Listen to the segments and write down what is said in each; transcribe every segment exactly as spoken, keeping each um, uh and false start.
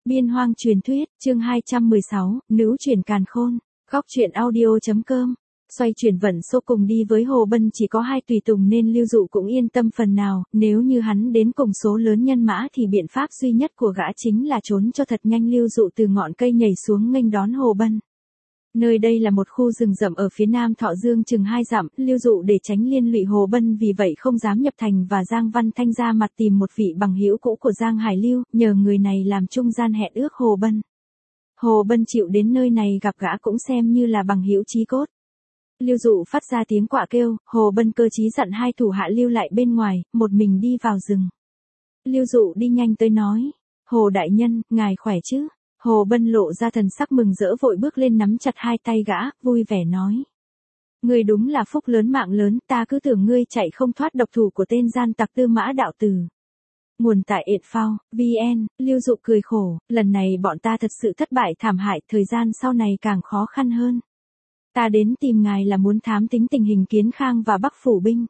Biên Hoang truyền thuyết, chương hai trăm mười sáu, nữ chuyển càn khôn. Góc truyện audio.com. Xoay chuyển vận số cùng đi với Hồ Bân chỉ có hai tùy tùng nên Lưu Dụ cũng yên tâm phần nào, nếu như hắn đến cùng số lớn nhân mã thì biện pháp duy nhất của gã chính là trốn cho thật nhanh. Lưu Dụ từ ngọn cây nhảy xuống nghênh đón Hồ Bân. Nơi đây là một khu rừng rậm ở phía nam Thọ Dương chừng hai dặm, Lưu Dụ để tránh liên lụy Hồ Bân vì vậy không dám nhập thành và Giang Văn Thanh ra mặt tìm một vị bằng hữu cũ của Giang Hải Lưu, nhờ người này làm trung gian hẹn ước Hồ Bân. Hồ Bân chịu đến nơi này gặp gã cũng xem như là bằng hữu chí cốt. Lưu Dụ phát ra tiếng quạ kêu, Hồ Bân cơ trí dặn hai thủ hạ lưu lại bên ngoài, một mình đi vào rừng. Lưu Dụ đi nhanh tới nói, Hồ đại nhân, ngài khỏe chứ? Hồ Bân lộ ra thần sắc mừng rỡ vội bước lên nắm chặt hai tay gã, vui vẻ nói. Ngươi đúng là phúc lớn mạng lớn, ta cứ tưởng ngươi chạy không thoát độc thủ của tên gian tặc Tư Mã đạo tử. Nguồn tại ệt phao, vn, Lưu Dụ cười khổ, lần này bọn ta thật sự thất bại thảm hại, thời gian sau này càng khó khăn hơn. Ta đến tìm ngài là muốn thám tính tình hình Kiến Khang và Bắc Phủ binh.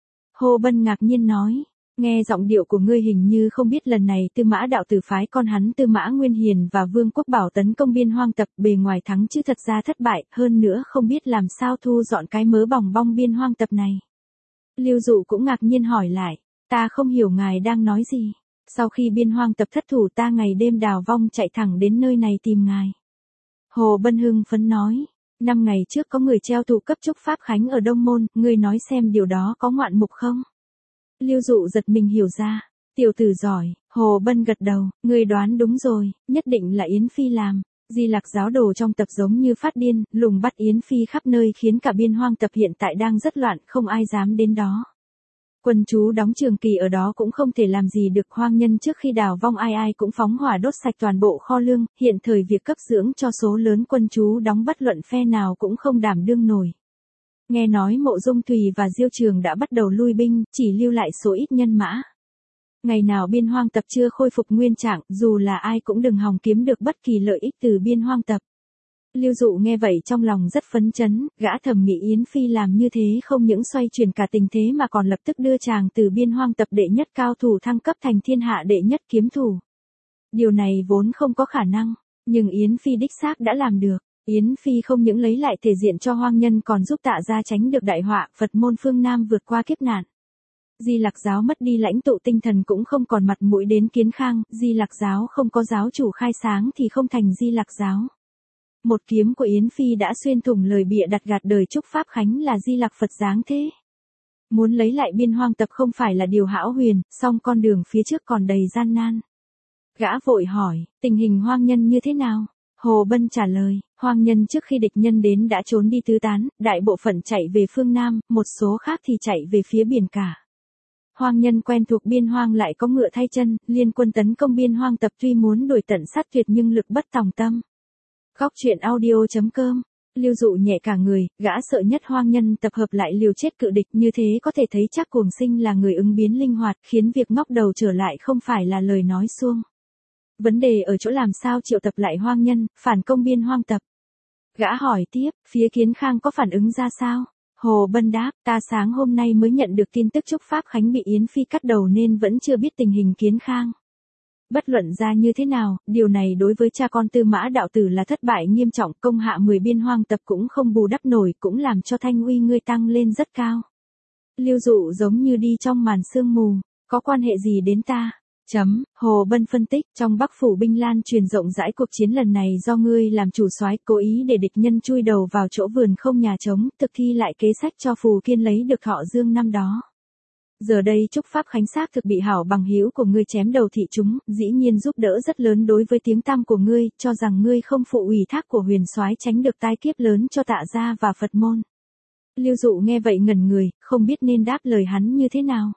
Hồ Bân ngạc nhiên nói. Nghe giọng điệu của ngươi hình như không biết lần này Tư Mã đạo tử phái con hắn Tư Mã Nguyên Hiền và Vương Quốc Bảo tấn công Biên Hoang tập, bề ngoài thắng chứ thật ra thất bại, hơn nữa không biết làm sao thu dọn cái mớ bòng bong Biên Hoang tập này. Lưu Dụ cũng ngạc nhiên hỏi lại, ta không hiểu ngài đang nói gì. Sau khi Biên Hoang tập thất thủ ta ngày đêm đào vong chạy thẳng đến nơi này tìm ngài. Hồ Bân hưng phấn nói, năm ngày trước có người treo thủ cấp chúc Pháp Khánh ở Đông Môn, ngươi nói xem điều đó có ngoạn mục không? Lưu Dụ giật mình hiểu ra, tiểu tử giỏi. Hồ Bân gật đầu, ngươi đoán đúng rồi, nhất định là Yến Phi làm. Di Lặc giáo đồ trong tập giống như phát điên, lùng bắt Yến Phi khắp nơi khiến cả Biên Hoang tập hiện tại đang rất loạn, không ai dám đến đó. Quân chú đóng trường kỳ ở đó cũng không thể làm gì được. Hoang nhân trước khi đào vong ai ai cũng phóng hỏa đốt sạch toàn bộ kho lương, hiện thời việc cấp dưỡng cho số lớn quân chú đóng bất luận phe nào cũng không đảm đương nổi. Nghe nói Mộ Dung Thùy và Diêu Trường đã bắt đầu lui binh, chỉ lưu lại số ít nhân mã. Ngày nào Biên Hoang tập chưa khôi phục nguyên trạng, dù là ai cũng đừng hòng kiếm được bất kỳ lợi ích từ Biên Hoang tập. Lưu Dụ nghe vậy trong lòng rất phấn chấn, gã thầm nghĩ Yến Phi làm như thế không những xoay chuyển cả tình thế mà còn lập tức đưa chàng từ Biên Hoang tập đệ nhất cao thủ thăng cấp thành thiên hạ đệ nhất kiếm thủ. Điều này vốn không có khả năng, nhưng Yến Phi đích xác đã làm được. Yến Phi không những lấy lại thể diện cho hoang nhân còn giúp Tạ gia tránh được đại họa, Phật môn phương Nam vượt qua kiếp nạn. Di Lặc giáo mất đi lãnh tụ tinh thần cũng không còn mặt mũi đến Kiến Khang, Di Lặc giáo không có giáo chủ khai sáng thì không thành Di Lặc giáo. Một kiếm của Yến Phi đã xuyên thủng lời bịa đặt gạt đời chúc Pháp Khánh là Di Lặc Phật dáng thế. Muốn lấy lại Biên Hoang tập không phải là điều hão huyền, song con đường phía trước còn đầy gian nan. Gã vội hỏi, tình hình hoang nhân như thế nào? Hồ Bân trả lời, hoang nhân trước khi địch nhân đến đã trốn đi tứ tán, đại bộ phận chạy về phương Nam, một số khác thì chạy về phía biển cả. Hoang nhân quen thuộc Biên Hoang lại có ngựa thay chân, liên quân tấn công Biên Hoang tập tuy muốn đuổi tận sát tuyệt nhưng lực bất tòng tâm. Góc truyện audio.com. Lưu Dụ nhẹ cả người, gã sợ nhất hoang nhân tập hợp lại liều chết cự địch, như thế có thể thấy chắc Cuồng Sinh là người ứng biến linh hoạt, khiến việc ngóc đầu trở lại không phải là lời nói suông. Vấn đề ở chỗ làm sao triệu tập lại hoang nhân, phản công Biên Hoang tập. Gã hỏi tiếp, phía Kiến Khang có phản ứng ra sao? Hồ Bân đáp, ta sáng hôm nay mới nhận được tin tức chúc Pháp Khánh bị Yến Phi cắt đầu nên vẫn chưa biết tình hình Kiến Khang. Bất luận ra như thế nào, điều này đối với cha con Tư Mã đạo tử là thất bại nghiêm trọng, công hạ mười Biên Hoang tập cũng không bù đắp nổi, cũng làm cho thanh uy ngươi tăng lên rất cao. Lưu Dụ giống như đi trong màn sương mù, có quan hệ gì đến ta? Chấm, Hồ Bân phân tích, trong Bắc Phủ binh lan truyền rộng rãi, cuộc chiến lần này do ngươi làm chủ soái, cố ý để địch nhân chui đầu vào chỗ vườn không nhà trống, thực thi lại kế sách cho Phù Kiên lấy được Thọ Dương năm đó. Giờ đây chúc Pháp Khánh xác thực bị hảo bằng hữu của ngươi chém đầu thị chúng, dĩ nhiên giúp đỡ rất lớn đối với tiếng tăm của ngươi, cho rằng ngươi không phụ ủy thác của huyền soái tránh được tai kiếp lớn cho Tạ gia và Phật môn. Lưu Dụ nghe vậy ngẩn người, không biết nên đáp lời hắn như thế nào.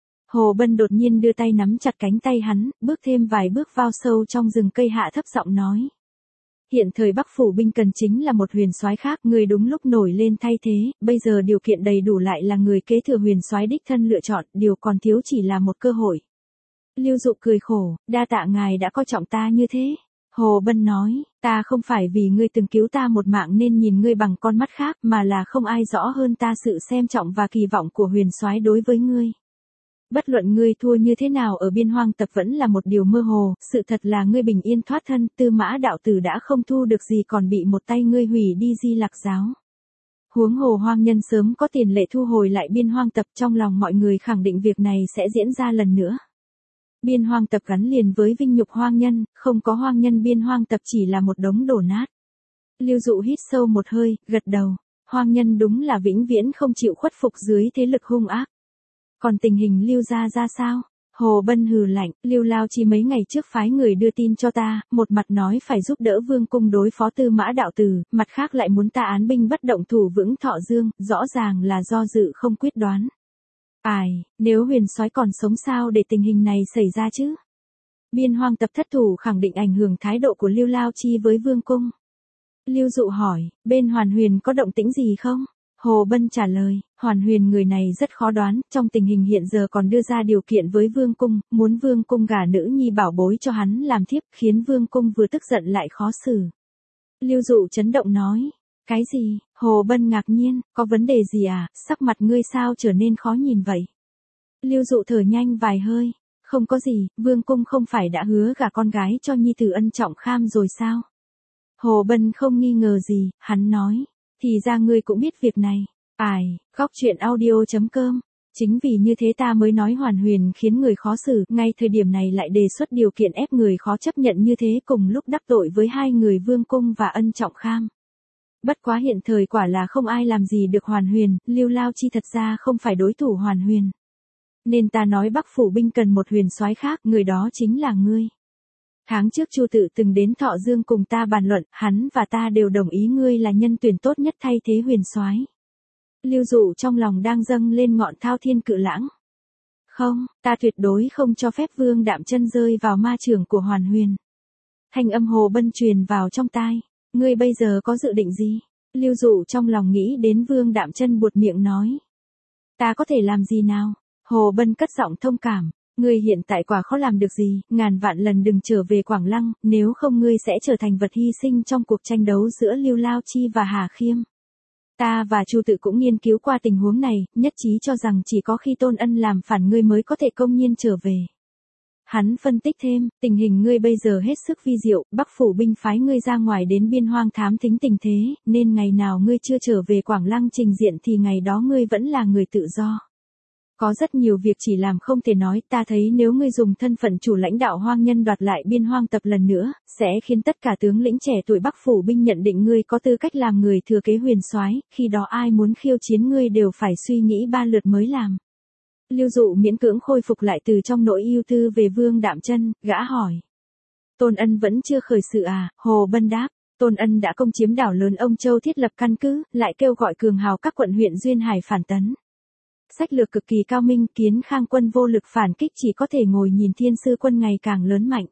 Hồ Bân đột nhiên đưa tay nắm chặt cánh tay hắn, bước thêm vài bước vào sâu trong rừng cây, hạ thấp giọng nói. Hiện thời Bắc Phủ binh cần chính là một huyền soái khác, người đúng lúc nổi lên thay thế, bây giờ điều kiện đầy đủ lại là người kế thừa huyền soái đích thân lựa chọn, điều còn thiếu chỉ là một cơ hội. Lưu Dụ cười khổ, đa tạ ngài đã coi trọng ta như thế. Hồ Bân nói, ta không phải vì ngươi từng cứu ta một mạng nên nhìn ngươi bằng con mắt khác, mà là không ai rõ hơn ta sự xem trọng và kỳ vọng của huyền soái đối với ngươi. Bất luận ngươi thua như thế nào ở biên hoang tập vẫn là một điều mơ hồ, sự thật là ngươi bình yên thoát thân, Tư Mã đạo tử đã không thu được gì còn bị một tay ngươi hủy đi Di Lạc giáo. Huống hồ hoang nhân sớm có tiền lệ thu hồi lại biên hoang tập, trong lòng mọi người khẳng định việc này sẽ diễn ra lần nữa. Biên hoang tập gắn liền với vinh nhục hoang nhân, không có hoang nhân biên hoang tập chỉ là một đống đổ nát. Lưu Dụ hít sâu một hơi, gật đầu. Hoang nhân đúng là vĩnh viễn không chịu khuất phục dưới thế lực hung ác. Còn tình hình Lưu gia ra sao? Hồ Bân hừ lạnh, Lưu Lao Chi mấy ngày trước phái người đưa tin cho ta, một mặt nói phải giúp đỡ vương cung đối phó Tư Mã đạo tử, mặt khác lại muốn ta án binh bất động thủ vững Thọ Dương, rõ ràng là do dự không quyết đoán. Ai, nếu huyền soái còn sống sao để tình hình này xảy ra chứ? Biên hoang tập thất thủ khẳng định ảnh hưởng thái độ của Lưu Lao Chi với vương cung. Lưu Dụ hỏi, bên Hoàn Huyền có động tĩnh gì không? Hồ Bân trả lời, Hoàn Huyền người này rất khó đoán, trong tình hình hiện giờ còn đưa ra điều kiện với vương cung, muốn vương cung gả nữ nhi bảo bối cho hắn làm thiếp, khiến vương cung vừa tức giận lại khó xử. Lưu Dụ chấn động nói, cái gì? Hồ Bân ngạc nhiên, có vấn đề gì à, sắc mặt ngươi sao trở nên khó nhìn vậy? Lưu Dụ thở nhanh vài hơi, không có gì, vương cung không phải đã hứa gả con gái cho nhi tử Ân Trọng Kham rồi sao? Hồ Bân không nghi ngờ gì, hắn nói, thì ra ngươi cũng biết việc này. Ai, góc truyện audio chấm com. Chính vì như thế ta mới nói Hoàn Huyền khiến người khó xử, ngay thời điểm này lại đề xuất điều kiện ép người khó chấp nhận như thế, cùng lúc đắc tội với hai người vương cung và Ân Trọng Kham. Bất quá hiện thời quả là không ai làm gì được Hoàn Huyền, Lưu Lao Chi thật ra không phải đối thủ Hoàn Huyền. Nên ta nói Bắc phủ binh cần một huyền soái khác, người đó chính là ngươi. Tháng trước Chu Tự từng đến Thọ Dương cùng ta bàn luận, hắn và ta đều đồng ý ngươi là nhân tuyển tốt nhất thay thế huyền soái. Lưu Dụ trong lòng đang dâng lên ngọn thao thiên cự lãng. Không, ta tuyệt đối không cho phép Vương Đạm Chân rơi vào ma chưởng của Hoàn Huyền. Thanh âm Hồ Bân truyền vào trong tai. Ngươi bây giờ có dự định gì? Lưu Dụ trong lòng nghĩ đến Vương Đạm Chân buột miệng nói. Ta có thể làm gì nào? Hồ Bân cất giọng thông cảm. Ngươi hiện tại quả khó làm được gì, ngàn vạn lần đừng trở về Quảng Lăng, nếu không ngươi sẽ trở thành vật hy sinh trong cuộc tranh đấu giữa Lưu Lao Chi và Hà Khiêm. Ta và Chu Tự cũng nghiên cứu qua tình huống này, nhất trí cho rằng chỉ có khi Tôn Ân làm phản ngươi mới có thể công nhiên trở về. Hắn phân tích thêm, tình hình ngươi bây giờ hết sức vi diệu, Bắc phủ binh phái ngươi ra ngoài đến biên hoang thám thính tình thế, nên ngày nào ngươi chưa trở về Quảng Lăng trình diện thì ngày đó ngươi vẫn là người tự do. Có rất nhiều việc chỉ làm không thể nói, ta thấy nếu ngươi dùng thân phận chủ lãnh đạo hoang nhân đoạt lại biên hoang tập lần nữa, sẽ khiến tất cả tướng lĩnh trẻ tuổi Bắc phủ binh nhận định ngươi có tư cách làm người thừa kế huyền soái, khi đó ai muốn khiêu chiến ngươi đều phải suy nghĩ ba lượt mới làm. Lưu Dụ miễn cưỡng khôi phục lại từ trong nỗi ưu tư về Vương Đạm Chân, gã hỏi. Tôn Ân vẫn chưa khởi sự à? Hồ Bân đáp. Tôn Ân đã công chiếm đảo lớn Ông Châu thiết lập căn cứ, lại kêu gọi cường hào các quận huyện duyên hải phản tấn. Sách lược cực kỳ cao minh, Kiến Khang quân vô lực phản kích chỉ có thể ngồi nhìn Thiên Sư quân ngày càng lớn mạnh.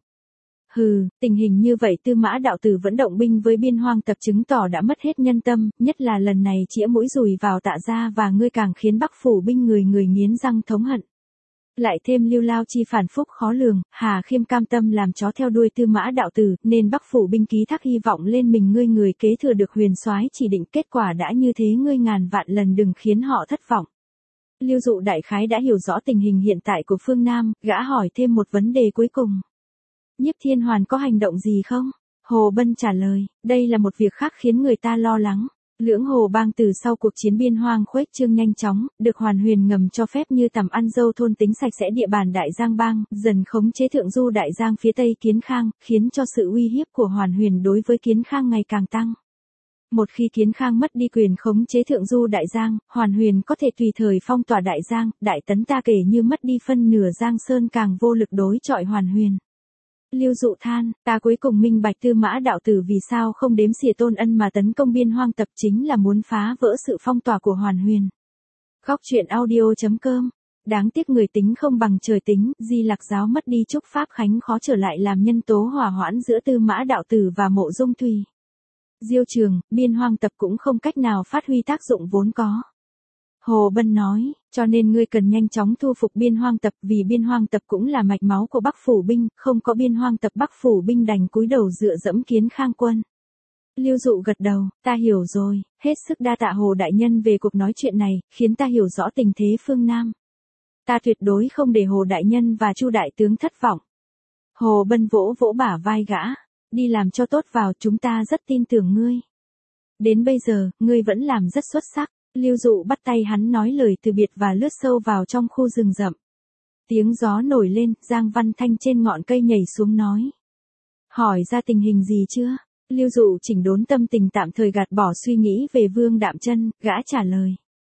Hừ, tình hình như vậy Tư Mã đạo tử vẫn động binh với biên hoang tập chứng tỏ đã mất hết nhân tâm, nhất là lần này chĩa mũi dùi vào Tạ gia và ngươi càng khiến Bắc phủ binh người người nghiến răng thống hận. Lại thêm Lưu Lao Chi phản phúc khó lường, Hà Khiêm cam tâm làm chó theo đuôi Tư Mã đạo tử, nên Bắc phủ binh ký thác hy vọng lên mình ngươi người kế thừa được huyền soái chỉ định, kết quả đã như thế ngươi ngàn vạn lần đừng khiến họ thất vọng. Lưu Dụ đại khái đã hiểu rõ tình hình hiện tại của phương Nam, gã hỏi thêm một vấn đề cuối cùng. Nhiếp Thiên Hoàn có hành động gì không? Hồ Bân trả lời, đây là một việc khác khiến người ta lo lắng. Lưỡng Hồ Bang từ sau cuộc chiến biên hoang khuếch trương nhanh chóng, được Hoàn Huyền ngầm cho phép như tầm ăn dâu thôn tính sạch sẽ địa bàn Đại Giang Bang, dần khống chế thượng du Đại Giang phía tây Kiến Khang, khiến cho sự uy hiếp của Hoàn Huyền đối với Kiến Khang ngày càng tăng. Một khi Kiến Khang mất đi quyền khống chế thượng du Đại Giang, Hoàn Huyền có thể tùy thời phong tỏa Đại Giang, Đại Tấn ta kể như mất đi phân nửa Giang Sơn càng vô lực đối chọi Hoàn Huyền. Lưu Dụ than, ta cuối cùng minh bạch Tư Mã đạo tử vì sao không đếm xỉa Tôn Ân mà tấn công biên hoang tập, chính là muốn phá vỡ sự phong tỏa của Hoàn Huyền. Góc truyện audio chấm com. Đáng tiếc người tính không bằng trời tính, Di Lạc giáo mất đi Trúc Pháp Khánh khó trở lại làm nhân tố hòa hoãn giữa Tư Mã đạo tử và Mộ Dung Thùy. Diêu Trường, biên hoang tập cũng không cách nào phát huy tác dụng vốn có. Hồ Bân nói, cho nên ngươi cần nhanh chóng thu phục biên hoang tập, vì biên hoang tập cũng là mạch máu của Bắc phủ binh, không có biên hoang tập Bắc phủ binh đành cúi đầu dựa dẫm Kiến Khang quân. Lưu Dụ gật đầu, ta hiểu rồi, hết sức đa tạ Hồ đại nhân về cuộc nói chuyện này, khiến ta hiểu rõ tình thế phương Nam. Ta tuyệt đối không để Hồ đại nhân và Chu đại tướng thất vọng. Hồ Bân vỗ vỗ bả vai gã, đi làm cho tốt vào, chúng ta rất tin tưởng ngươi. Đến bây giờ, ngươi vẫn làm rất xuất sắc. Lưu Dụ bắt tay hắn nói lời từ biệt và lướt sâu vào trong khu rừng rậm. Tiếng gió nổi lên, Giang Văn Thanh trên ngọn cây nhảy xuống nói. Hỏi ra tình hình gì chưa? Lưu Dụ chỉnh đốn tâm tình tạm thời gạt bỏ suy nghĩ về Vương Đạm Chân, gã trả lời.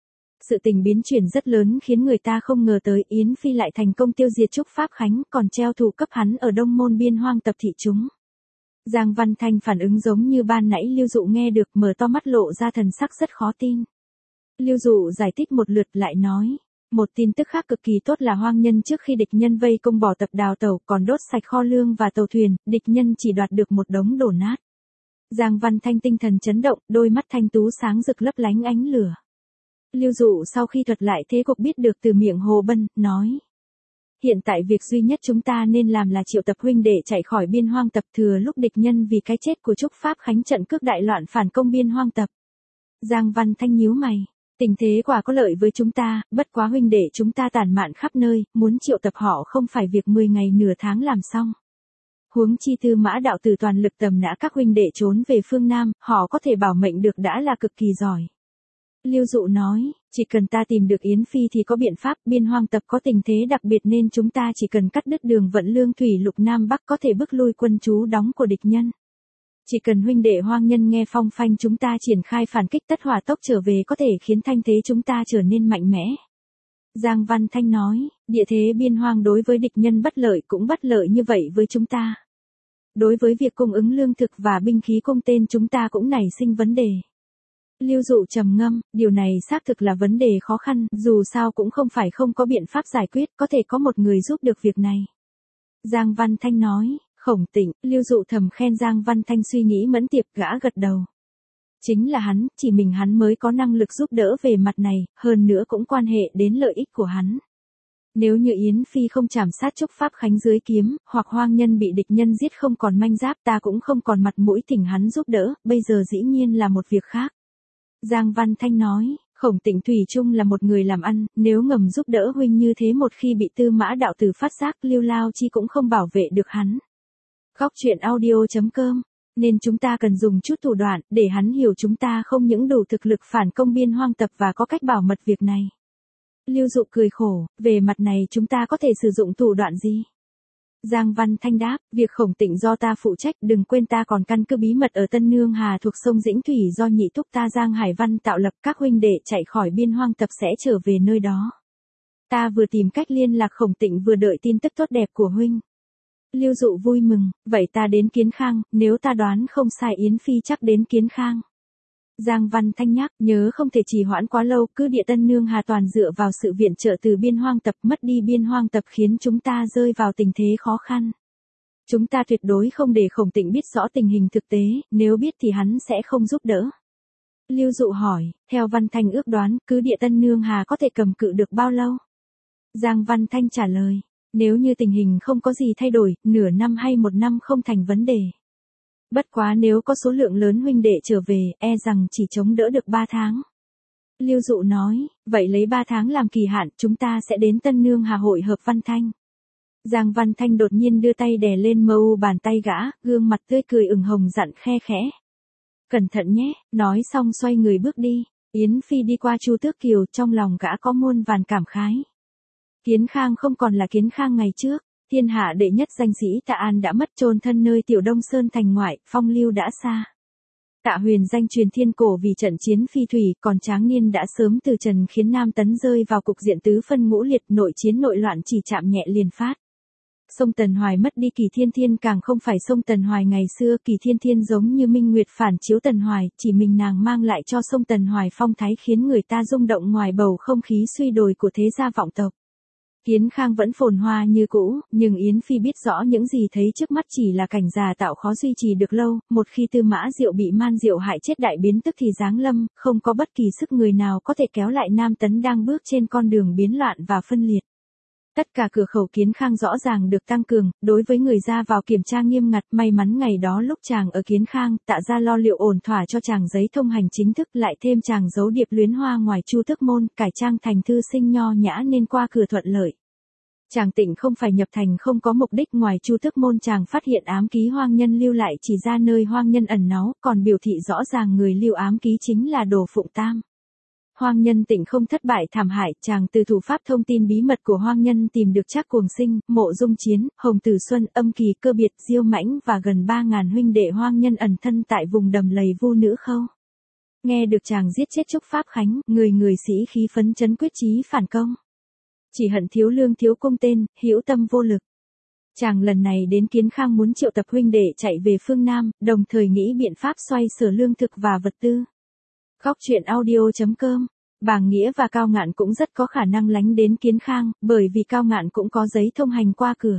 Sự tình biến chuyển rất lớn khiến người ta không ngờ tới Yến Phi lại thành công tiêu diệt Trúc Pháp Khánh, còn treo thù cấp hắn ở Đông Môn Biên Hoang tập thị chúng. Giang Văn Thanh phản ứng giống như ban nãy Lưu Dụ nghe được, mở to mắt lộ ra thần sắc rất khó tin. Lưu Dụ giải thích một lượt lại nói. Một tin tức khác cực kỳ tốt là Hoang Nhân trước khi địch nhân vây công bỏ tập đào tẩu còn đốt sạch kho lương và tàu thuyền, địch nhân chỉ đoạt được một đống đổ nát. Giang Văn Thanh tinh thần chấn động, đôi mắt thanh tú sáng rực lấp lánh ánh lửa. Lưu Dụ sau khi thuật lại thế cục biết được từ miệng Hồ Bân, nói. Hiện tại việc duy nhất chúng ta nên làm là triệu tập huynh để chạy khỏi Biên Hoang tập, thừa lúc địch nhân vì cái chết của Trúc Pháp Khánh trận cước đại loạn phản công Biên Hoang tập. Giang Văn Thanh nhíu mày. Tình thế quả có lợi với chúng ta, bất quá huynh đệ chúng ta tản mạn khắp nơi, muốn triệu tập họ không phải việc mười ngày nửa tháng làm xong. Huống chi Tư Mã đạo tử toàn lực tầm nã các huynh đệ trốn về phương Nam, họ có thể bảo mệnh được đã là cực kỳ giỏi. Lưu Dụ nói, chỉ cần ta tìm được Yến Phi thì có biện pháp, Biên Hoang tập có tình thế đặc biệt nên chúng ta chỉ cần cắt đứt đường vận lương thủy lục Nam Bắc có thể bức lui quân trú đóng của địch nhân. Chỉ cần huynh đệ Hoang Nhân nghe phong phanh chúng ta triển khai phản kích tất hỏa tốc trở về có thể khiến thanh thế chúng ta trở nên mạnh mẽ. Giang Văn Thanh nói, địa thế Biên Hoang đối với địch nhân bất lợi cũng bất lợi như vậy với chúng ta. Đối với việc cung ứng lương thực và binh khí cung tên chúng ta cũng nảy sinh vấn đề. Lưu Dụ trầm ngâm, điều này xác thực là vấn đề khó khăn, dù sao cũng không phải không có biện pháp giải quyết, có thể có một người giúp được việc này. Giang Văn Thanh nói. Khổng Tịnh, Lưu Dụ thầm khen Giang Văn Thanh suy nghĩ mẫn tiệp, gã gật đầu. Chính là hắn, chỉ mình hắn mới có năng lực giúp đỡ về mặt này, hơn nữa cũng quan hệ đến lợi ích của hắn. Nếu như Yến Phi không chảm sát Trúc Pháp Khánh dưới kiếm, hoặc Hoang Nhân bị địch nhân giết không còn manh giáp, ta cũng không còn mặt mũi thỉnh hắn giúp đỡ, bây giờ dĩ nhiên là một việc khác. Giang Văn Thanh nói, Khổng Tịnh thủy chung là một người làm ăn, nếu ngầm giúp đỡ huynh như thế một khi bị Tư Mã đạo tử phát giác, Lưu Lao Chi cũng không bảo vệ được hắn. Góc truyện audio chấm com, nên chúng ta cần dùng chút thủ đoạn, để hắn hiểu chúng ta không những đủ thực lực phản công Biên Hoang tập và có cách bảo mật việc này. Lưu Dụ cười khổ, về mặt này chúng ta có thể sử dụng thủ đoạn gì? Giang Văn Thanh đáp, việc Khổng Tịnh do ta phụ trách, đừng quên ta còn căn cứ bí mật ở Tân Nương Hà thuộc sông Dĩnh Thủy do nhị thúc ta Giang Hải Văn tạo lập, các huynh đệ chạy khỏi Biên Hoang tập sẽ trở về nơi đó. Ta vừa tìm cách liên lạc Khổng Tịnh vừa đợi tin tức tốt đẹp của huynh. Lưu Dụ vui mừng, vậy ta đến Kiến Khang, nếu ta đoán không sai Yến Phi chắc đến Kiến Khang. Giang Văn Thanh nhắc, nhớ không thể trì hoãn quá lâu, cứ địa Tân Nương Hà toàn dựa vào sự viện trợ từ Biên Hoang tập, mất đi Biên Hoang tập khiến chúng ta rơi vào tình thế khó khăn. Chúng ta tuyệt đối không để Khổng Tịnh biết rõ tình hình thực tế, nếu biết thì hắn sẽ không giúp đỡ. Lưu Dụ hỏi, theo Văn Thanh ước đoán, cứ địa Tân Nương Hà có thể cầm cự được bao lâu? Giang Văn Thanh trả lời. Nếu như tình hình không có gì thay đổi, nửa năm hay một năm không thành vấn đề. Bất quá nếu có số lượng lớn huynh đệ trở về, e rằng chỉ chống đỡ được ba tháng. Lưu Dụ nói, vậy lấy ba tháng làm kỳ hạn, chúng ta sẽ đến Tân Nương Hà hội hợp Văn Thanh. Giang Văn Thanh đột nhiên đưa tay đè lên mờ u bàn tay gã, gương mặt tươi cười ửng hồng dặn khe khẽ. Cẩn thận nhé, nói xong xoay người bước đi. Yến Phi đi qua Chu Tước Kiều, trong lòng gã có muôn vàn cảm khái. Kiến Khang không còn là Kiến Khang ngày trước, thiên hạ đệ nhất danh sĩ Tạ An đã mất, chôn thân nơi Tiểu Đông Sơn thành ngoại, phong lưu đã xa. Tạ Huyền danh truyền thiên cổ vì trận chiến phi thủy, còn Tráng Niên đã sớm từ trần khiến Nam Tấn rơi vào cục diện tứ phân ngũ liệt, nội chiến nội loạn chỉ chạm nhẹ liền phát. Sông Tần Hoài mất đi, Kỳ Thiên Thiên càng không phải sông Tần Hoài ngày xưa, Kỳ Thiên Thiên giống như minh nguyệt phản chiếu Tần Hoài, chỉ mình nàng mang lại cho sông Tần Hoài phong thái khiến người ta rung động ngoài bầu không khí suy đồi của thế gia vọng tộc. Kiến Khang vẫn phồn hoa như cũ, nhưng Yến Phi biết rõ những gì thấy trước mắt chỉ là cảnh già tạo khó duy trì được lâu, một khi Tư Mã Diệu bị Man Diệu hại chết đại biến tức thì giáng lâm, không có bất kỳ sức người nào có thể kéo lại Nam Tấn đang bước trên con đường biến loạn và phân liệt. Tất cả cửa khẩu Kiến Khang rõ ràng được tăng cường, đối với người ra vào kiểm tra nghiêm ngặt. May mắn ngày đó lúc chàng ở Kiến Khang, Tạ gia lo liệu ổn thỏa cho chàng giấy thông hành chính thức, lại thêm chàng giấu điệp luyến hoa ngoài Chu Tước Môn, cải trang thành thư sinh nho nhã nên qua cửa thuận lợi. Chàng Tịnh không phải nhập thành không có mục đích, ngoài Chu Tước Môn chàng phát hiện ám ký hoang nhân lưu lại chỉ ra nơi hoang nhân ẩn náu, còn biểu thị rõ ràng người lưu ám ký chính là Đồ Phụng Tam. Hoang nhân Tịnh không thất bại thảm hại, chàng từ thủ pháp thông tin bí mật của hoang nhân tìm được Trác Cuồng Sinh, Mộ Dung Chiến, Hồng Tử Xuân, Âm Kỳ, Cơ Biệt, Diêu Mãnh và gần ba ngàn huynh đệ hoang nhân ẩn thân tại vùng đầm lầy Vu Nữ Khâu. Nghe được chàng giết chết Trúc Pháp Khánh, người người sĩ khí phấn chấn quyết chí phản công. Chỉ hận thiếu lương thiếu công tên, hữu tâm vô lực. Chàng lần này đến Kiến Khang muốn triệu tập huynh đệ chạy về phương Nam, đồng thời nghĩ biện pháp xoay sở lương thực và vật tư. Góc truyện audio chấm com. Bàng Nghĩa và Cao Ngạn cũng rất có khả năng lánh đến Kiến Khang, bởi vì Cao Ngạn cũng có giấy thông hành qua cửa.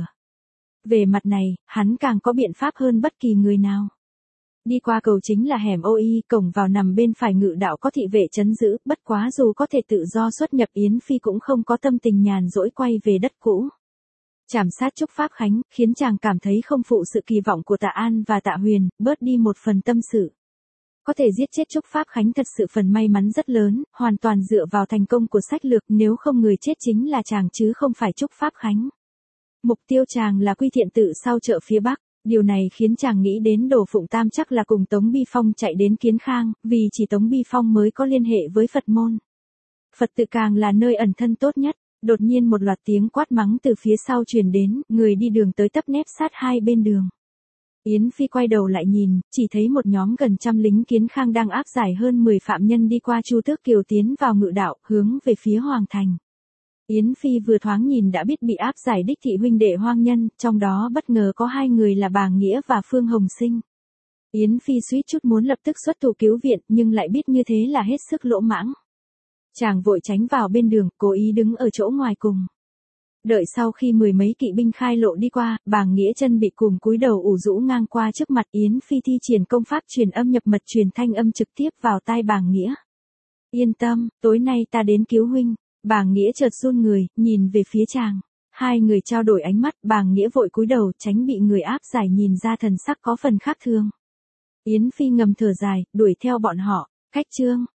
Về mặt này, hắn càng có biện pháp hơn bất kỳ người nào. Đi qua cầu chính là hẻm ô y, cổng vào nằm bên phải ngự đạo có thị vệ trấn giữ, bất quá dù có thể tự do xuất nhập, Yến Phi cũng không có tâm tình nhàn rỗi quay về đất cũ. Trảm sát Trúc Pháp Khánh, khiến chàng cảm thấy không phụ sự kỳ vọng của Tạ An và Tạ Huyền, bớt đi một phần tâm sự. Có thể giết chết Trúc Pháp Khánh thật sự phần may mắn rất lớn, hoàn toàn dựa vào thành công của sách lược, nếu không người chết chính là chàng chứ không phải Trúc Pháp Khánh. Mục tiêu chàng là Quy Thiện Tự sau chợ phía Bắc, điều này khiến chàng nghĩ đến Đồ Phụng Tam chắc là cùng Tống Bi Phong chạy đến Kiến Khang, vì chỉ Tống Bi Phong mới có liên hệ với Phật môn. Phật tự càng là nơi ẩn thân tốt nhất. Đột nhiên một loạt tiếng quát mắng từ phía sau truyền đến, người đi đường tới tấp nép sát hai bên đường. Yến Phi quay đầu lại nhìn, chỉ thấy một nhóm gần trăm lính Kiến Khang đang áp giải hơn mười phạm nhân đi qua Chu Tước Kiều tiến vào ngự đạo, hướng về phía Hoàng Thành. Yến Phi vừa thoáng nhìn đã biết bị áp giải đích thị huynh đệ hoang nhân, trong đó bất ngờ có hai người là Bàng Nghĩa và Phương Hồng Sinh. Yến Phi suýt chút muốn lập tức xuất thủ cứu viện, nhưng lại biết như thế là hết sức lỗ mãng. Chàng vội tránh vào bên đường, cố ý đứng ở chỗ ngoài cùng. Đợi sau khi mười mấy kỵ binh khai lộ đi qua, Bàng Nghĩa chân bị cùng cúi đầu ủ rũ ngang qua trước mặt Yến Phi thi triển công pháp truyền âm nhập mật, truyền thanh âm trực tiếp vào tai Bàng Nghĩa. Yên tâm, tối nay ta đến cứu huynh. Bàng Nghĩa chợt run người, nhìn về phía chàng. Hai người trao đổi ánh mắt, Bàng Nghĩa vội cúi đầu tránh bị người áp giải nhìn ra thần sắc có phần khác thường. Yến Phi ngầm thở dài, đuổi theo bọn họ. Cách chương.